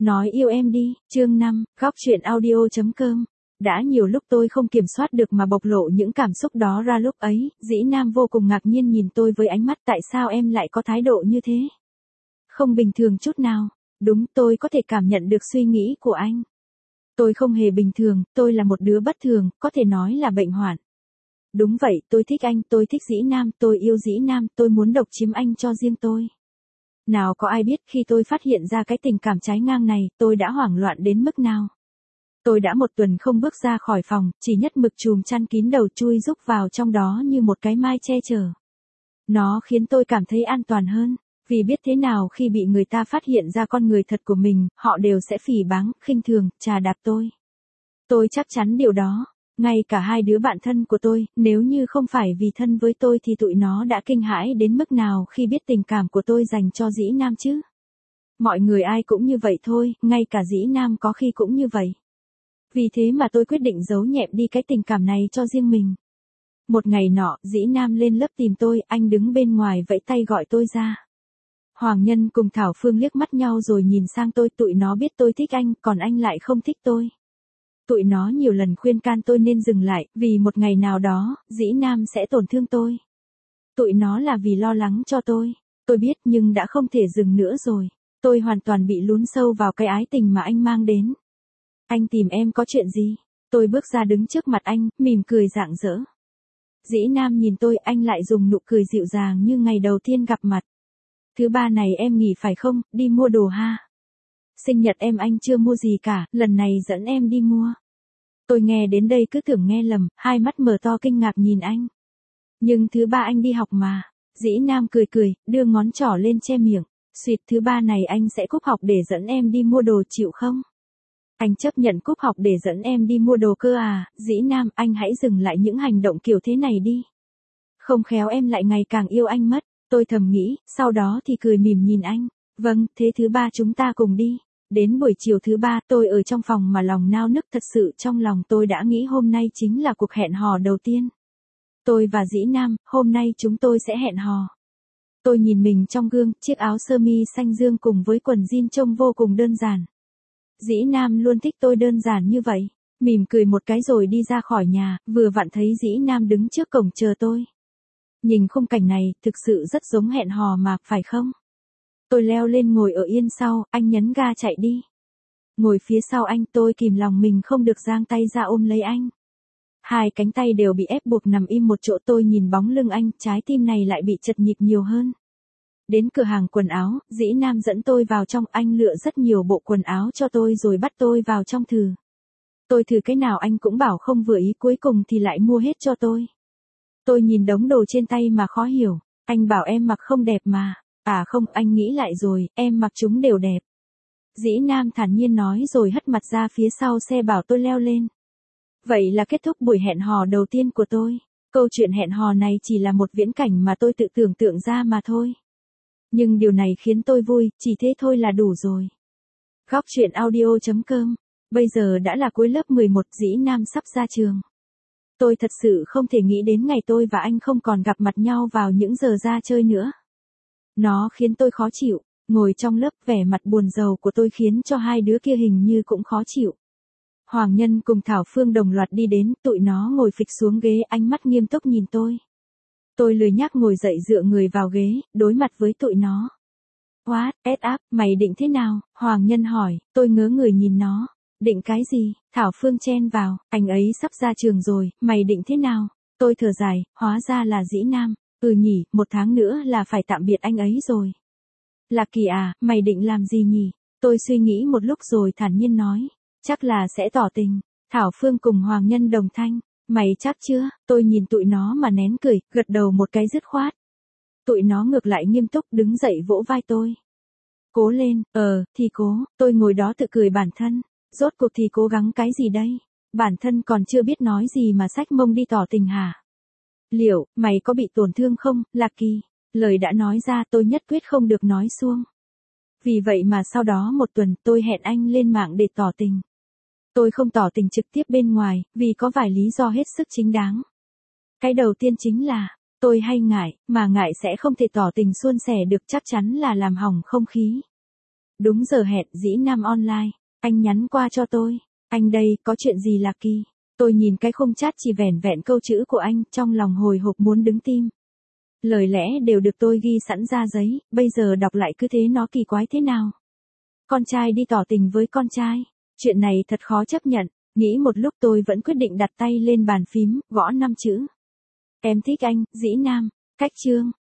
Nói yêu em đi, chương 5, góc truyện audio.com. Đã nhiều lúc tôi không kiểm soát được mà bộc lộ những cảm xúc đó ra lúc ấy, Dĩ Nam vô cùng ngạc nhiên nhìn tôi với ánh mắt tại sao em lại có thái độ như thế. Không bình thường chút nào, đúng tôi có thể cảm nhận được suy nghĩ của anh. Tôi không hề bình thường, tôi là một đứa bất thường, có thể nói là bệnh hoạn. Đúng vậy, tôi thích anh, tôi thích Dĩ Nam, tôi yêu Dĩ Nam, tôi muốn độc chiếm anh cho riêng tôi. Nào có ai biết khi tôi phát hiện ra cái tình cảm trái ngang này, tôi đã hoảng loạn đến mức nào. Tôi đã một tuần không bước ra khỏi phòng, chỉ nhất mực chùm chăn kín đầu chui rúc vào trong đó như một cái mai che chở. Nó khiến tôi cảm thấy an toàn hơn, vì biết thế nào khi bị người ta phát hiện ra con người thật của mình, họ đều sẽ phỉ báng, khinh thường, chà đạp tôi. Tôi chắc chắn điều đó. Ngay cả hai đứa bạn thân của tôi, nếu như không phải vì thân với tôi thì tụi nó đã kinh hãi đến mức nào khi biết tình cảm của tôi dành cho Dĩ Nam chứ. Mọi người ai cũng như vậy thôi, ngay cả Dĩ Nam có khi cũng như vậy. Vì thế mà tôi quyết định giấu nhẹm đi cái tình cảm này cho riêng mình. Một ngày nọ, Dĩ Nam lên lớp tìm tôi, anh đứng bên ngoài vẫy tay gọi tôi ra. Hoàng Nhân cùng Thảo Phương liếc mắt nhau rồi nhìn sang tôi, tụi nó biết tôi thích anh, còn anh lại không thích tôi. Tụi nó nhiều lần khuyên can tôi nên dừng lại, vì một ngày nào đó, Dĩ Nam sẽ tổn thương tôi. Tụi nó là vì lo lắng cho tôi biết nhưng đã không thể dừng nữa rồi. Tôi hoàn toàn bị lún sâu vào cái ái tình mà anh mang đến. Anh tìm em có chuyện gì? Tôi bước ra đứng trước mặt anh, mỉm cười rạng rỡ. Dĩ Nam nhìn tôi, anh lại dùng nụ cười dịu dàng như ngày đầu tiên gặp mặt. Thứ ba này em nghỉ phải không, đi mua đồ ha? Sinh nhật em anh chưa mua gì cả, lần này dẫn em đi mua. Tôi nghe đến đây cứ tưởng nghe lầm, hai mắt mở to kinh ngạc nhìn anh. Nhưng thứ ba anh đi học mà. Dĩ Nam cười cười, đưa ngón trỏ lên che miệng. Xuyệt, thứ ba này anh sẽ cúp học để dẫn em đi mua đồ chịu không? Anh chấp nhận cúp học để dẫn em đi mua đồ cơ à? Dĩ Nam, anh hãy dừng lại những hành động kiểu thế này đi. Không khéo em lại ngày càng yêu anh mất. Tôi thầm nghĩ, sau đó thì cười mỉm nhìn anh. Vâng, thế thứ ba chúng ta cùng đi. Đến buổi chiều thứ ba, tôi ở trong phòng mà lòng nao nức thật sự, trong lòng tôi đã nghĩ hôm nay chính là cuộc hẹn hò đầu tiên. Tôi và Dĩ Nam, hôm nay chúng tôi sẽ hẹn hò. Tôi nhìn mình trong gương, chiếc áo sơ mi xanh dương cùng với quần jean trông vô cùng đơn giản. Dĩ Nam luôn thích tôi đơn giản như vậy. Mỉm cười một cái rồi đi ra khỏi nhà, vừa vặn thấy Dĩ Nam đứng trước cổng chờ tôi. Nhìn khung cảnh này, thực sự rất giống hẹn hò mà, phải không? Tôi leo lên ngồi ở yên sau, anh nhấn ga chạy đi. Ngồi phía sau anh, tôi kìm lòng mình không được giang tay ra ôm lấy anh. Hai cánh tay đều bị ép buộc nằm im một chỗ, tôi nhìn bóng lưng anh, trái tim này lại bị chật nhịp nhiều hơn. Đến cửa hàng quần áo, Dĩ Nam dẫn tôi vào trong, anh lựa rất nhiều bộ quần áo cho tôi rồi bắt tôi vào trong thử. Tôi thử cái nào anh cũng bảo không vừa ý, cuối cùng thì lại mua hết cho tôi. Tôi nhìn đống đồ trên tay mà khó hiểu, anh bảo em mặc không đẹp mà. À không, anh nghĩ lại rồi, em mặc chúng đều đẹp. Dĩ Nam thản nhiên nói rồi hất mặt ra phía sau xe bảo tôi leo lên. Vậy là kết thúc buổi hẹn hò đầu tiên của tôi. Câu chuyện hẹn hò này chỉ là một viễn cảnh mà tôi tự tưởng tượng ra mà thôi. Nhưng điều này khiến tôi vui, chỉ thế thôi là đủ rồi. Góc truyện audio.com. Bây giờ đã là cuối lớp 11, Dĩ Nam sắp ra trường. Tôi thật sự không thể nghĩ đến ngày tôi và anh không còn gặp mặt nhau vào những giờ ra chơi nữa. Nó khiến tôi khó chịu, ngồi trong lớp vẻ mặt buồn rầu của tôi khiến cho hai đứa kia hình như cũng khó chịu. Hoàng Nhân cùng Thảo Phương đồng loạt đi đến, tụi nó ngồi phịch xuống ghế, ánh mắt nghiêm túc nhìn tôi. Tôi lười nhác ngồi dậy dựa người vào ghế, đối mặt với tụi nó. What, up, mày định thế nào? Hoàng Nhân hỏi, tôi ngớ người nhìn nó. Định cái gì? Thảo Phương chen vào, anh ấy sắp ra trường rồi, mày định thế nào? Tôi thở dài, hóa ra là Dĩ Nam. Nhỉ, 1 tháng nữa là phải tạm biệt anh ấy rồi. Lạc Kỳ à, mày định làm gì nhỉ? Tôi suy nghĩ một lúc rồi thản nhiên nói. Chắc là sẽ tỏ tình. Thảo Phương cùng Hoàng Nhân đồng thanh. Mày chắc chưa? Tôi nhìn tụi nó mà nén cười, gật đầu một cái dứt khoát. Tụi nó ngược lại nghiêm túc đứng dậy vỗ vai tôi. Cố lên, thì cố, tôi ngồi đó tự cười bản thân. Rốt cuộc thì cố gắng cái gì đây? Bản thân còn chưa biết nói gì mà xách mông đi tỏ tình hả? Liệu, mày có bị tổn thương không, Lạc Kỳ? Lời đã nói ra tôi nhất quyết không được nói suông. Vì vậy mà sau đó 1 tuần tôi hẹn anh lên mạng để tỏ tình. Tôi không tỏ tình trực tiếp bên ngoài, vì có vài lý do hết sức chính đáng. Cái đầu tiên chính là, tôi hay ngại, mà ngại sẽ không thể tỏ tình suôn sẻ được, chắc chắn là làm hỏng không khí. Đúng giờ hẹn, Dĩ Nam online. Anh nhắn qua cho tôi. Anh đây, có chuyện gì là kỳ? Tôi nhìn cái khung chat chỉ vẻn vẹn câu chữ của anh, trong lòng hồi hộp muốn đứng tim. Lời lẽ đều được tôi ghi sẵn ra giấy, bây giờ đọc lại cứ thế nó kỳ quái thế nào. Con trai đi tỏ tình với con trai. Chuyện này thật khó chấp nhận. Nghĩ một lúc tôi vẫn quyết định đặt tay lên bàn phím, gõ 5 chữ. Em thích anh, Dĩ Nam. Cách chương.